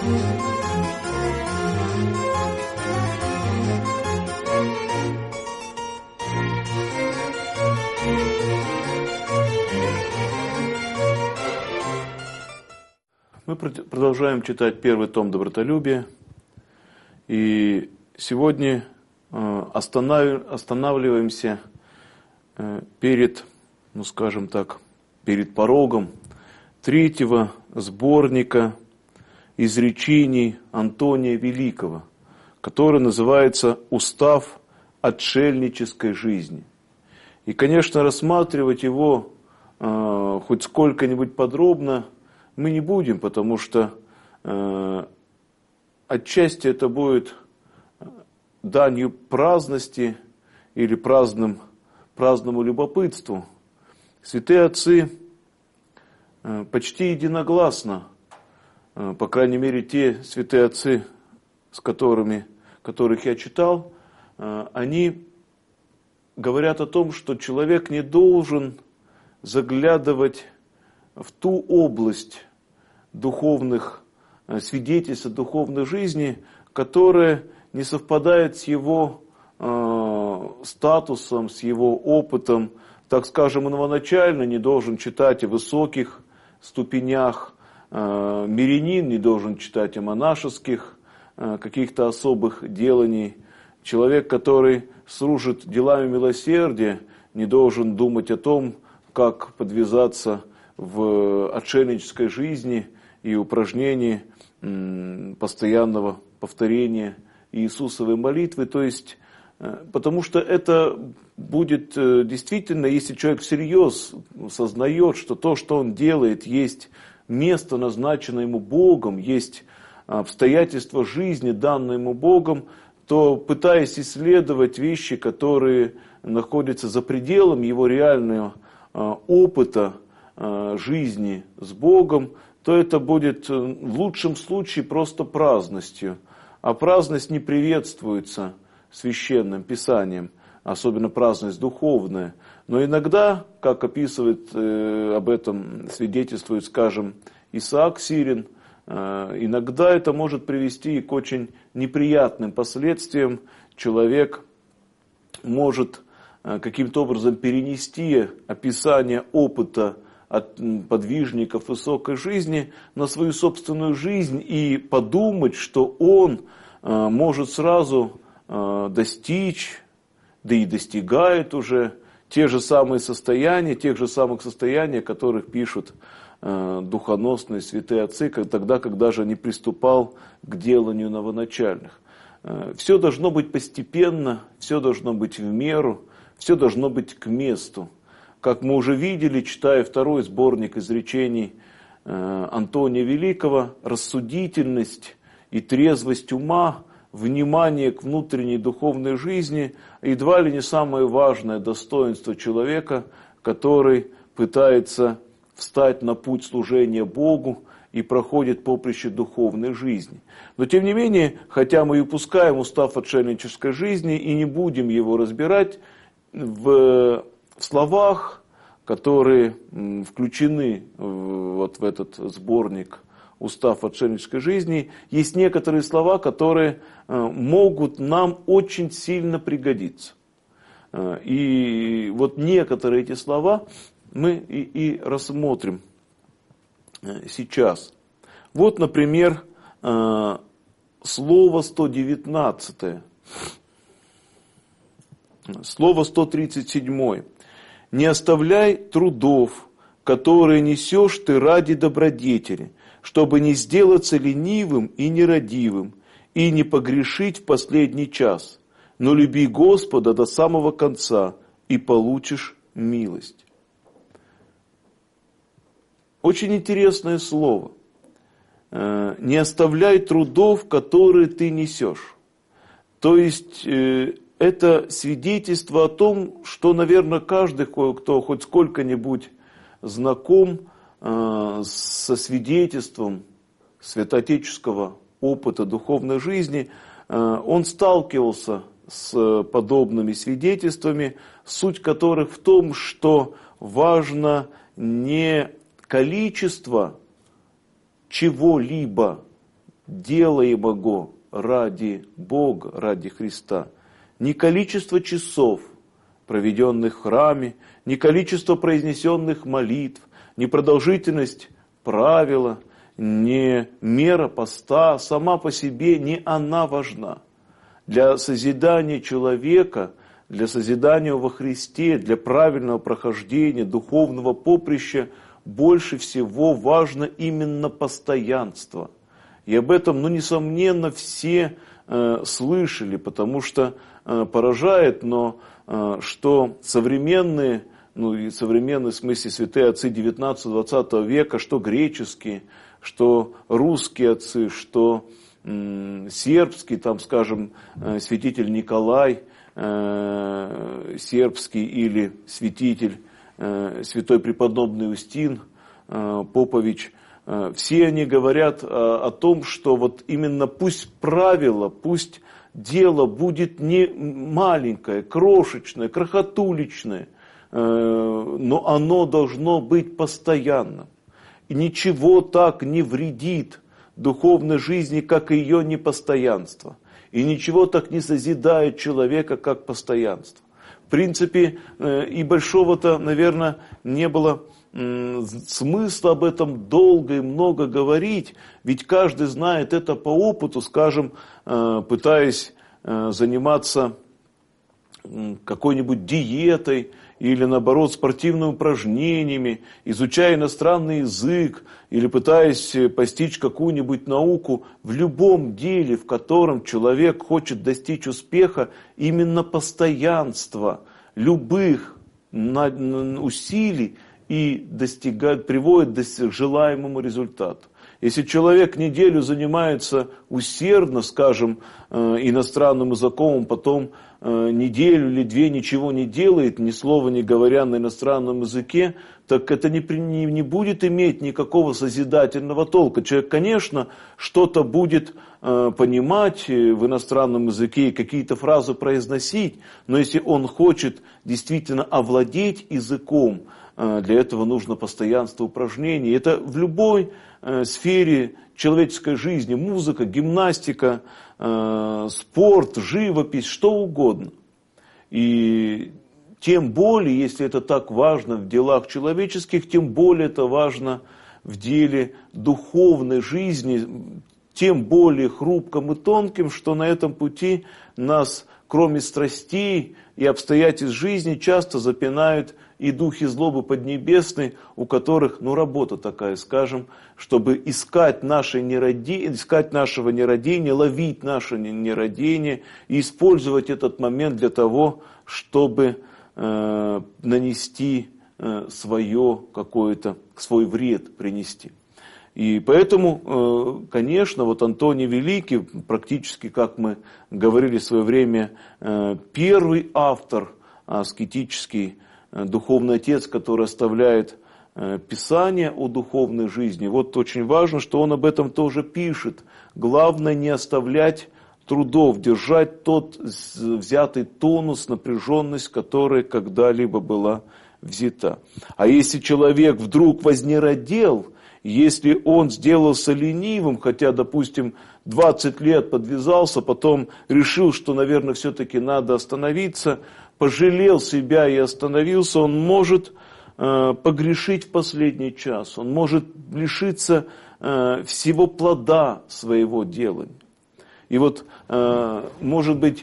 Мы продолжаем читать первый том «Добротолюбие». И сегодня останавливаемся перед, перед порогом третьего сборника изречений Антония Великого, который называется «Устав отшельнической жизни». И, конечно, рассматривать его хоть сколько-нибудь подробно мы не будем, потому что отчасти это будет данью праздности или праздному любопытству. Святые отцы почти единогласно, по крайней мере те святые отцы, которых я читал, они говорят о том, что человек не должен заглядывать в ту область духовных свидетельств о духовной жизни, которая не совпадает с его статусом, с его опытом. Так скажем, новоначально не должен читать о высоких ступенях, мирянин не должен читать о монашеских каких-то особых деланий. Человек, который служит делами милосердия, не должен думать о том, как подвязаться в отшельнической жизни и упражнении постоянного повторения Иисусовой молитвы. То есть, потому что это будет действительно, если человек всерьез сознает, что то, что он делает, есть место, назначенное ему Богом, есть обстоятельства жизни, данные ему Богом, то, пытаясь исследовать вещи, которые находятся за пределами его реального опыта жизни с Богом, то это будет в лучшем случае просто праздностью. А праздность не приветствуется священным писанием, особенно праздность духовная. Но иногда, как описывает, об этом свидетельствует, скажем, Исаак Сирин, иногда это может привести к очень неприятным последствиям. Человек может каким-то образом перенести описание опыта от подвижников высокой жизни на свою собственную жизнь и подумать, что он может сразу достичь, да и достигает уже тех же самых состояний, о которых пишут духоносные святые отцы, тогда, когда же не приступал к деланию новоначальных. Все должно быть постепенно, все должно быть в меру, все должно быть к месту. Как мы уже видели, читая второй сборник изречений Антония Великого, рассудительность и трезвость ума, внимание к внутренней духовной жизни едва ли не самое важное достоинство человека, который пытается встать на путь служения Богу и проходит поприще духовной жизни. Но тем не менее, хотя мы и упускаем устав отшельнической жизни и не будем его разбирать, в словах, которые включены вот в этот сборник «Устав отшельнической жизни», есть некоторые слова, которые могут нам очень сильно пригодиться. И вот некоторые эти слова мы и рассмотрим сейчас. Вот, например, слово 119. Слово 137. «Не оставляй трудов, которые несешь ты ради добродетели, чтобы не сделаться ленивым и нерадивым, и не погрешить в последний час, но люби Господа до самого конца, и получишь милость». Очень интересное слово. «Не оставляй трудов, которые ты несешь». То есть это свидетельство о том, что, наверное, каждый, кто хоть сколько-нибудь знаком со свидетельством святоотеческого опыта духовной жизни, он сталкивался с подобными свидетельствами, суть которых в том, что важно не количество чего-либо делаемого ради Бога, ради Христа. Не количество часов, проведенных в храме, не количество произнесенных молитв, не продолжительность правила, не мера поста, сама по себе не она важна. Для созидания человека, для созидания во Христе, для правильного прохождения духовного поприща больше всего важно именно постоянство. И об этом, несомненно, все слышали, потому что поражает, но что современные, и современные в смысле святые отцы 19-20 века, что греческие, что русские отцы, что сербский, там, скажем, святитель Николай сербский или святитель святой преподобный Устин Попович, все они говорят о том, что вот именно пусть правило, пусть дело будет не маленькое, крошечное, крохотуличное, но оно должно быть постоянным. И ничего так не вредит духовной жизни, как ее непостоянство. И ничего так не созидает человека, как постоянство. В принципе, и большого-то, наверное, не было смысла об этом долго и много говорить, ведь каждый знает это по опыту, скажем, пытаясь заниматься какой-нибудь диетой или, наоборот, спортивными упражнениями, изучая иностранный язык или пытаясь постичь какую-нибудь науку, в любом деле, в котором человек хочет достичь успеха, именно постоянство любых усилий и приводит к желаемому результату. Если человек неделю занимается усердно, скажем, иностранным языком, потом неделю или две ничего не делает, ни слова не говоря на иностранном языке, так это не будет иметь никакого созидательного толка. Человек, конечно, что-то будет понимать в иностранном языке и какие-то фразы произносить, но если он хочет действительно овладеть языком, для этого нужно постоянство упражнений. Это в любой сфере человеческой жизни, музыка, гимнастика, спорт, живопись, что угодно. И тем более, если это так важно в делах человеческих, тем более это важно в деле духовной жизни, тем более хрупком и тонким, что на этом пути нас, кроме страстей и обстоятельств жизни, часто запинают и духи злобы поднебесной, у которых, работа такая, скажем, чтобы искать нашего нерадения, ловить наше нерадение и использовать этот момент для того, чтобы нанести свой вред принести. И поэтому, конечно, Антоний Великий, практически, как мы говорили в свое время, первый автор аскетический, духовный отец, который оставляет Писание о духовной жизни. Очень важно, что он об этом тоже пишет. Главное не оставлять трудов, держать тот взятый тонус, напряженность, которая когда-либо была взята. А если человек вдруг вознеродел, если он сделался ленивым, хотя, допустим, 20 лет подвязался, потом решил, что, наверное, все-таки надо остановиться, пожалел себя и остановился, он может погрешить в последний час, он может лишиться всего плода своего делания. И может быть,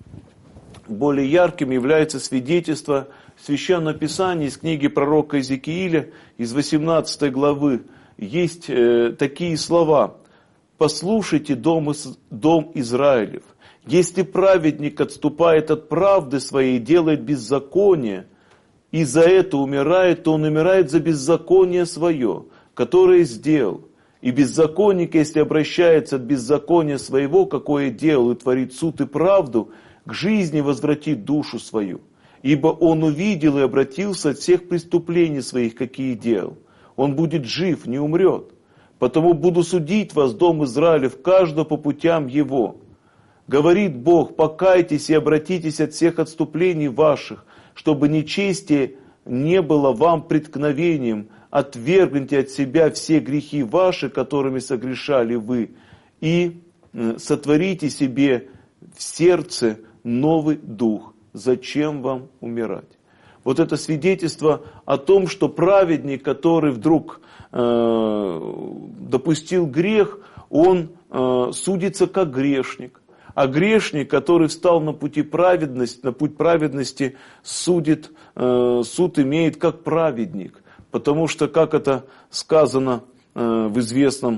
более ярким является свидетельство Священного Писания из книги пророка Иезекииля, из 18 главы. Есть такие слова: «Послушайте, дом Израилев, если праведник отступает от правды своей, делает беззаконие, и за это умирает, то он умирает за беззаконие свое, которое сделал. И беззаконник, если обращается от беззакония своего, какое делал, и творит суд и правду, к жизни возвратит душу свою. Ибо он увидел и обратился от всех преступлений своих, какие делал. Он будет жив, не умрет. Потому буду судить вас, дом Израилев, каждого по путям его. Говорит Бог: покайтесь и обратитесь от всех отступлений ваших, чтобы нечестие не было вам преткновением. Отвергните от себя все грехи ваши, которыми согрешали вы, и сотворите себе в сердце новый дух. Зачем вам умирать? Вот это свидетельство о том, что праведник, который вдруг допустил грех, он судится как грешник. А грешник, который встал на путь праведности, суд имеет как праведник. Потому что, как это сказано в известном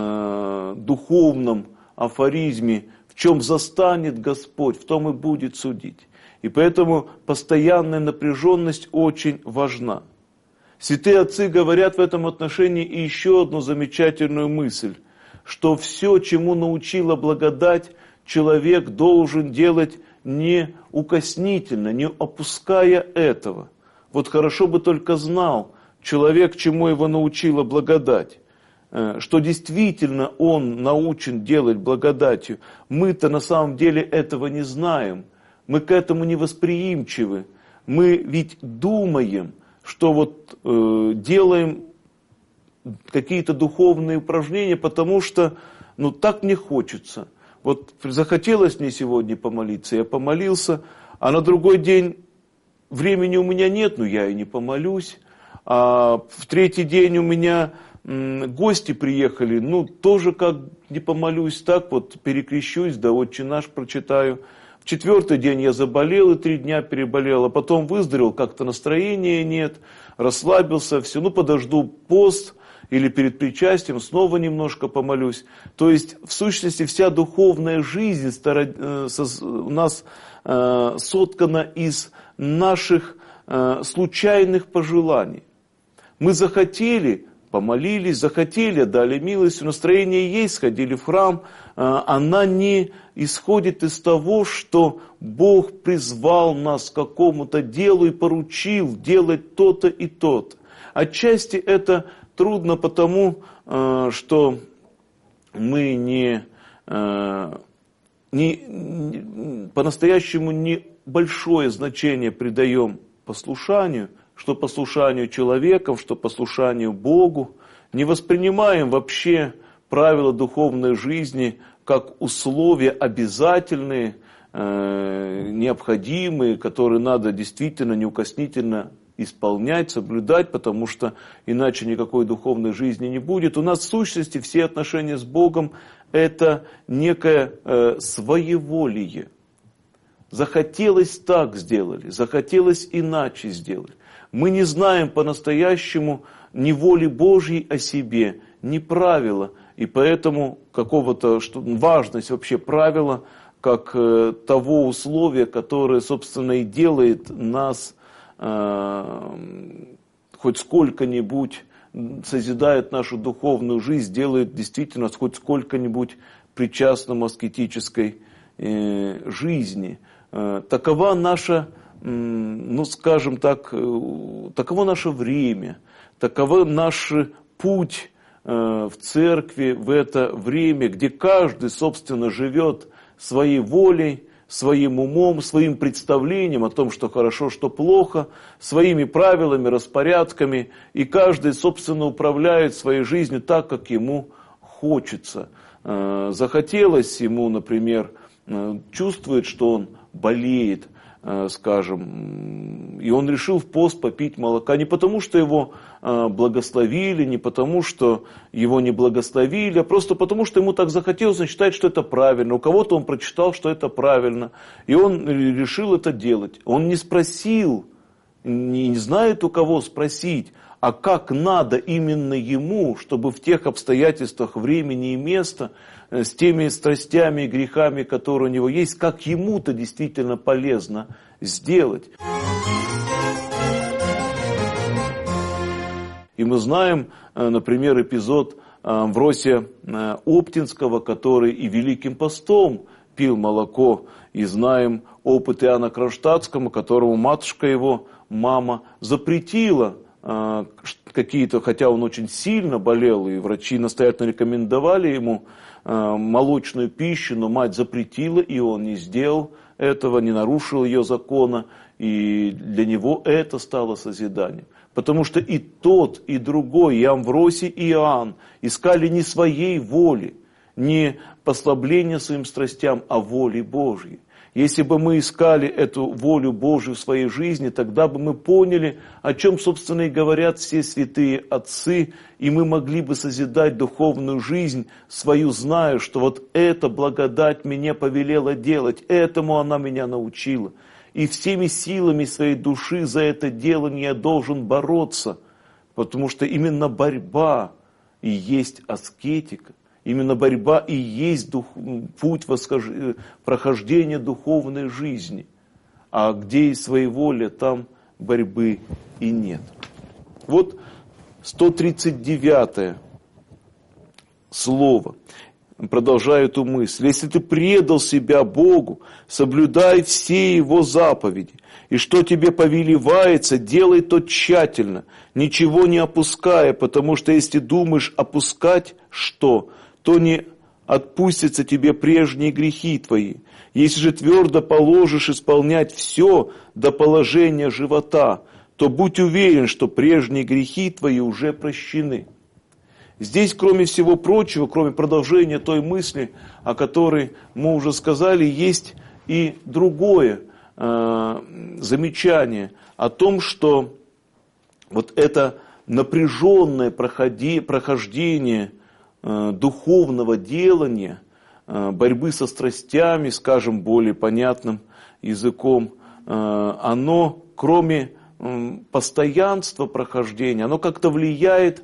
духовном афоризме, в чем застанет Господь, в том и будет судить. И поэтому постоянная напряженность очень важна. Святые отцы говорят в этом отношении и еще одну замечательную мысль, что все, чему научила благодать, человек должен делать неукоснительно, не опуская этого. Вот хорошо бы только знал человек, чему его научила благодать, что действительно он научен делать благодатью. Мы-то на самом деле этого не знаем, мы к этому не восприимчивы. Мы ведь думаем, что вот делаем какие-то духовные упражнения, потому что так мне хочется. Вот захотелось мне сегодня помолиться, я помолился, а на другой день времени у меня нет, я и не помолюсь. А в третий день у меня гости приехали, тоже как не помолюсь, так вот перекрещусь, да Отче наш прочитаю. В четвертый день я заболел и 3 дня переболел, а потом выздоровел, как-то настроения нет, расслабился, все, подожду пост или перед причастием снова немножко помолюсь. То есть, в сущности, вся духовная жизнь у нас соткана из наших случайных пожеланий. Мы захотели, помолились, захотели, дали милость, настроение есть, сходили в храм. Она не исходит из того, что Бог призвал нас к какому-то делу и поручил делать то-то и то-то. Отчасти это трудно потому, что мы по-настоящему небольшое значение придаем послушанию, что послушанию человекам, что послушанию Богу. Не воспринимаем вообще правила духовной жизни как условия обязательные, необходимые, которые надо действительно неукоснительно исполнять, соблюдать, потому что иначе никакой духовной жизни не будет. У нас в сущности все отношения с Богом – это некое своеволие. Захотелось так сделали, захотелось иначе сделали. Мы не знаем по-настоящему ни воли Божьей о себе, ни правила, и поэтому важность вообще правила, как того условия, которое, собственно, и делает нас хоть сколько-нибудь, созидает нашу духовную жизнь, делает действительно хоть сколько-нибудь причастным аскетической жизни. Такова наша, скажем так, таково наше время, таково наш путь в церкви в это время, где каждый, собственно, живет своей волей, своим умом, своим представлением о том, что хорошо, что плохо, своими правилами, распорядками, и каждый, собственно, управляет своей жизнью так, как ему хочется. Захотелось ему, например, чувствует, что он болеет, скажем, и он решил в пост попить молока не потому, что его благословили, не потому, что его не благословили, а просто потому, что ему так захотелось, он считает, что это правильно. У кого-то он прочитал, что это правильно, и он решил это делать. Он не спросил, не знает у кого спросить, а как надо именно ему, чтобы в тех обстоятельствах времени и места, с теми страстями и грехами, которые у него есть, как ему-то действительно полезно сделать. И мы знаем, например, эпизод Амвросия Оптинского, который и Великим постом пил молоко, и знаем опыт Иоанна Кронштадтского, которому матушка его, мама, запретила какие-то, хотя он очень сильно болел, и врачи настоятельно рекомендовали ему молочную пищу, но мать запретила, и он не сделал этого, не нарушил ее закона, и для него это стало созиданием. Потому что и тот, и другой, и Амвросий, и Иоанн искали не своей воли, не послабление своим страстям, а воли Божьей. Если бы мы искали эту волю Божию в своей жизни, тогда бы мы поняли, о чем, собственно, и говорят все святые отцы, и мы могли бы созидать духовную жизнь свою, зная, что вот эта благодать меня повелела делать, этому она меня научила. И всеми силами своей души за это делание я должен бороться, потому что именно борьба и есть аскетика. Именно борьба и есть путь прохождения духовной жизни. А где есть своеволие, там борьбы и нет. Вот 139 слово. Продолжаю эту мысль. Если ты предал себя Богу, соблюдай все Его заповеди. И что тебе повелевается, делай то тщательно, ничего не опуская, потому что если думаешь опускать что, то не отпустятся тебе прежние грехи твои. Если же твердо положишь исполнять все до положения живота, то будь уверен, что прежние грехи твои уже прощены. Здесь, кроме всего прочего, кроме продолжения той мысли, о которой мы уже сказали, есть и другое замечание о том, что вот это напряженное прохождение духовного делания, борьбы со страстями, скажем, более понятным языком, оно, кроме постоянства прохождения, оно как-то влияет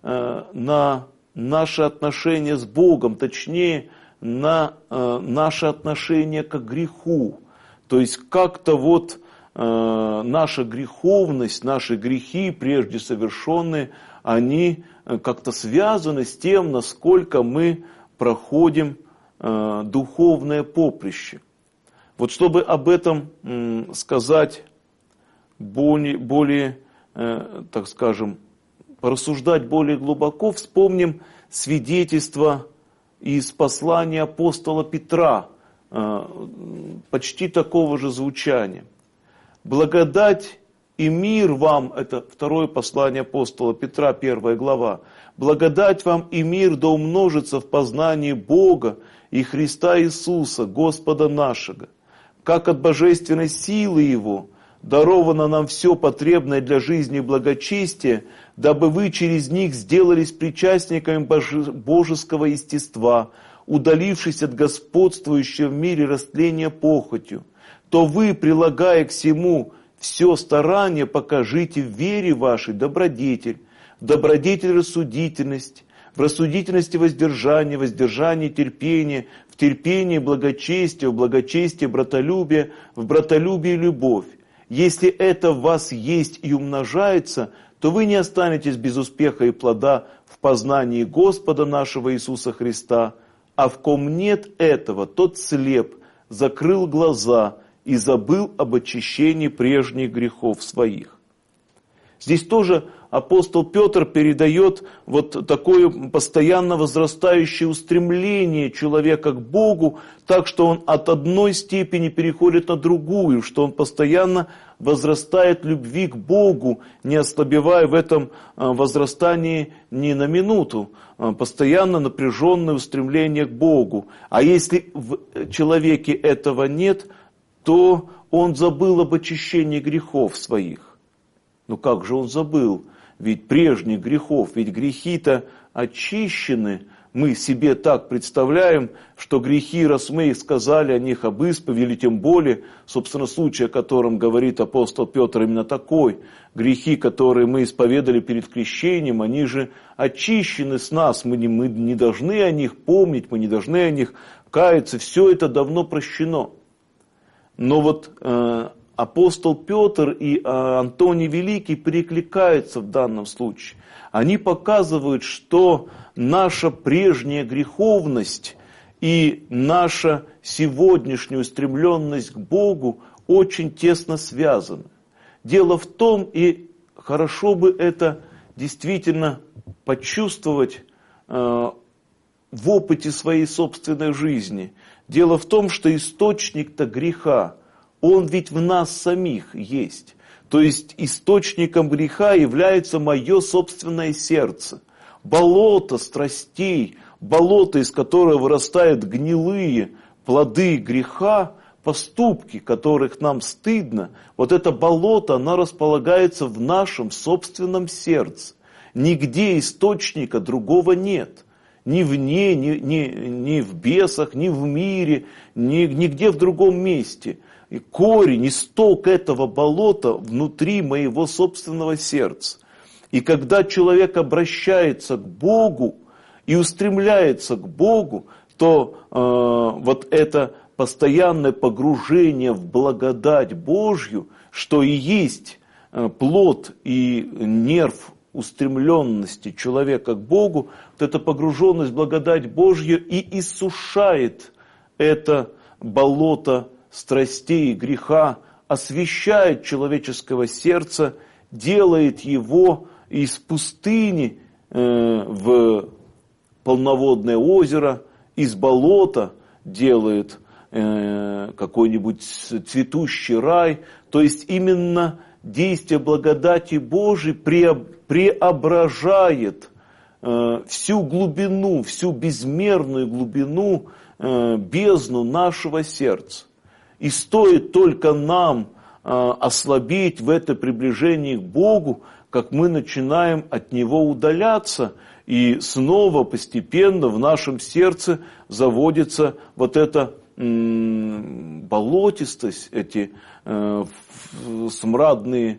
на наши отношения с Богом, точнее, на наше отношение к греху. То есть как-то вот наша греховность, наши грехи, прежде совершенные, они как-то связаны с тем, насколько мы проходим духовное поприще. Вот чтобы об этом сказать более, так скажем, порассуждать более глубоко, вспомним свидетельство из послания апостола Петра, почти такого же звучания. «Благодать и мир вам», это второе послание апостола Петра, 1 глава, «благодать вам и мир да умножится в познании Бога и Христа Иисуса, Господа нашего, как от божественной силы Его даровано нам все потребное для жизни и благочестия, дабы вы через них сделались причастниками божеского естества, удалившись от господствующего в мире растления похотью, то вы, прилагая к всему все старание, покажите в вере вашей добродетель, в добродетель рассудительность, в рассудительности воздержание, в воздержании терпение, в терпении благочестие, в благочестие братолюбие, в братолюбии любовь. Если это в вас есть и умножается, то вы не останетесь без успеха и плода в познании Господа нашего Иисуса Христа, а в ком нет этого, тот слеп, закрыл глаза и забыл об очищении прежних грехов своих». Здесь тоже апостол Петр передает вот такое постоянно возрастающее устремление человека к Богу, так что он от одной степени переходит на другую, что он постоянно возрастает в любви к Богу, не ослабевая в этом возрастании ни на минуту, постоянно напряженное устремление к Богу. А если в человеке этого нет, то он забыл об очищении грехов своих. Ну как же он забыл? Ведь прежних грехов, ведь грехи-то очищены. Мы себе так представляем, что грехи, раз мы их сказали о них об исповеди, или тем более, собственно, случай, о котором говорит апостол Петр, именно такой. Грехи, которые мы исповедали перед крещением, они же очищены с нас. Мы не должны о них помнить, мы не должны о них каяться. Все это давно прощено. Но вот апостол Петр и Антоний Великий перекликаются в данном случае. Они показывают, что наша прежняя греховность и наша сегодняшняя устремленность к Богу очень тесно связаны. Дело в том, и хорошо бы это действительно почувствовать в опыте своей собственной жизни. Дело в том, что источник-то греха, он ведь в нас самих есть. То есть источником греха является мое собственное сердце. Болото страстей, болото, из которого вырастают гнилые плоды греха, поступки, которых нам стыдно, вот это болото, оно располагается в нашем собственном сердце. Нигде источника другого нет. Ни вне, ни в бесах, ни в мире, нигде в другом месте. И корень, исток этого болота внутри моего собственного сердца. И когда человек обращается к Богу и устремляется к Богу, то вот это постоянное погружение в благодать Божью, что и есть плод и нерв устремленности человека к Богу, вот эта погруженность в благодать Божью и иссушает это болото страстей и греха, освещает человеческого сердца, делает его из пустыни в полноводное озеро, из болота делает какой-нибудь цветущий рай. То есть именно действие благодати Божией преображает всю глубину, всю безмерную глубину, бездну нашего сердца. И стоит только нам ослабеть в это приближение к Богу, как мы начинаем от Него удаляться, и снова постепенно в нашем сердце заводится вот эта болотистость, эти смрадные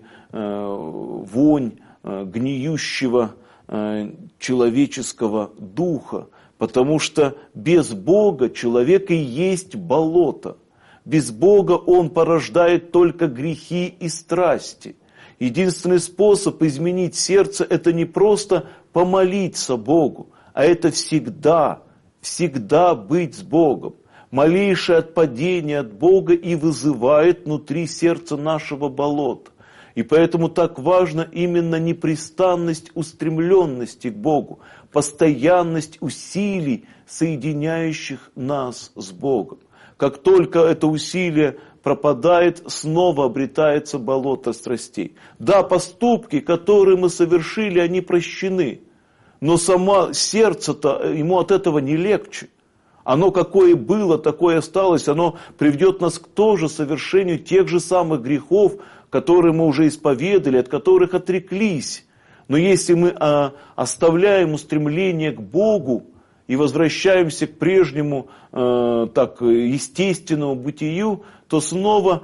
вонь гниющего человеческого духа, потому что без Бога человек и есть болото. Без Бога он порождает только грехи и страсти. Единственный способ изменить сердце – это не просто помолиться Богу, а это всегда быть с Богом. Малейшее отпадение от Бога и вызывает внутри сердца нашего болота. И поэтому так важна именно непрестанность устремленности к Богу, постоянность усилий, соединяющих нас с Богом. Как только это усилие пропадает, снова обретается болото страстей. Да, поступки, которые мы совершили, они прощены, но само сердце-то, ему от этого не легче. Оно какое было, такое осталось, оно приведет нас к тоже совершению тех же самых грехов, которые мы уже исповедали, от которых отреклись. Но если мы оставляем устремление к Богу и возвращаемся к прежнему естественному бытию, то снова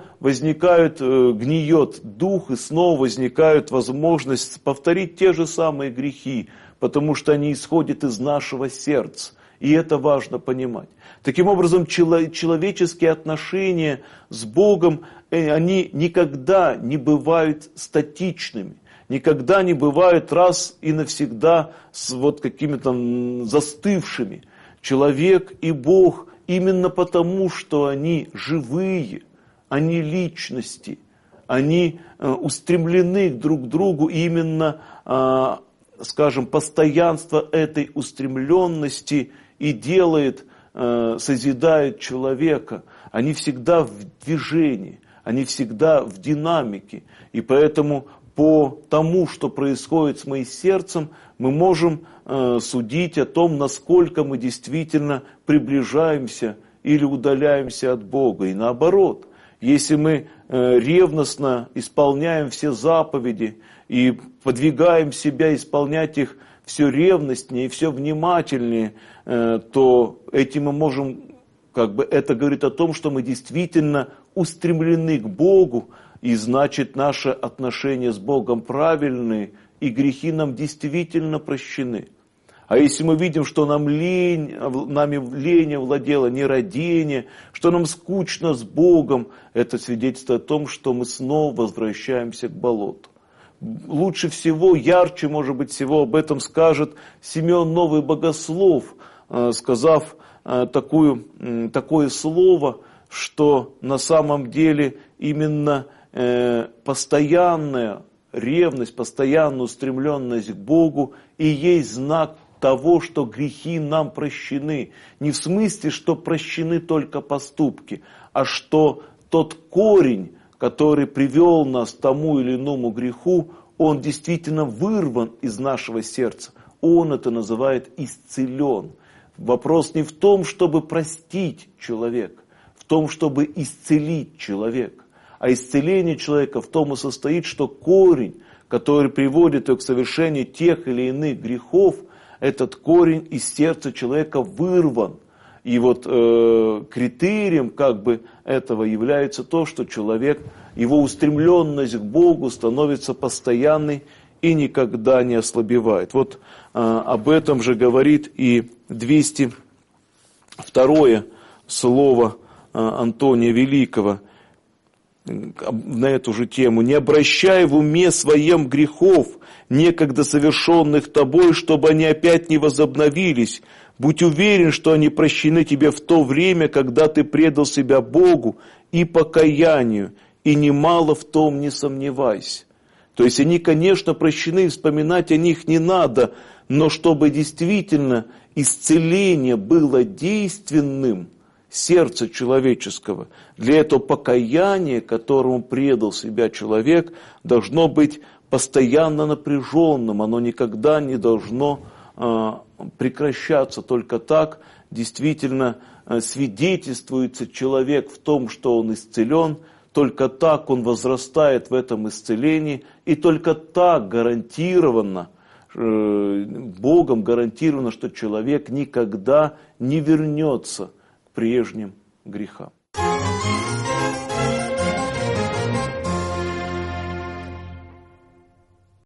гниет дух, и снова возникает возможность повторить те же самые грехи, потому что они исходят из нашего сердца. И это важно понимать. Таким образом, человеческие отношения с Богом, они никогда не бывают статичными, никогда не бывают раз и навсегда с вот какими-то застывшими. Человек и Бог именно потому, что они живые, они личности, они устремлены друг к другу, и именно, скажем, постоянство этой устремленности и делает, созидает человека. Они всегда в движении, они всегда в динамике. И поэтому по тому, что происходит с моим сердцем, мы можем судить о том, насколько мы действительно приближаемся или удаляемся от Бога. И наоборот, если мы ревностно исполняем все заповеди и подвигаем себя исполнять их все ревностнее и все внимательнее, то этим мы можем, это говорит о том, что мы действительно устремлены к Богу, и значит наши отношения с Богом правильные, и грехи нам действительно прощены. А если мы видим, что нами лень овладела, нерадение, что нам скучно с Богом, это свидетельствует о том, что мы снова возвращаемся к болоту. Лучше всего, ярче, может быть, всего об этом скажет Симеон Новый Богослов, сказав такое слово, что на самом деле именно постоянная ревность, постоянная устремленность к Богу и есть знак того, что грехи нам прощены. Не в смысле, что прощены только поступки, а что тот корень, который привел нас к тому или иному греху, он действительно вырван из нашего сердца. Он это называет исцелен. вопрос не в том, чтобы простить человека, в том, чтобы исцелить человека. А исцеление человека в том и состоит, что корень, который приводит его к совершению тех или иных грехов, этот корень из сердца человека вырван. И вот критерием как бы этого является то, что человек, его устремленность к Богу становится постоянной и никогда не ослабевает. Вот об этом же говорит и 202 слово Антония Великого на эту же тему. «Не обращай в уме своем грехов, некогда совершенных тобой, чтобы они опять не возобновились. Будь уверен, что они прощены тебе в то время, когда ты предал себя Богу и покаянию, и немало в том не сомневайся». То есть они, конечно, прощены, вспоминать о них не надо, но чтобы действительно исцеление было действенным, сердца человеческого, для этого покаяния, которому предал себя человек, должно быть постоянно напряженным, оно никогда не должно прекращаться. Только так действительно свидетельствуется человек в том, что он исцелен, только так он возрастает в этом исцелении, и только так гарантированно, Богом гарантировано, что человек никогда не вернется к прежним грехам.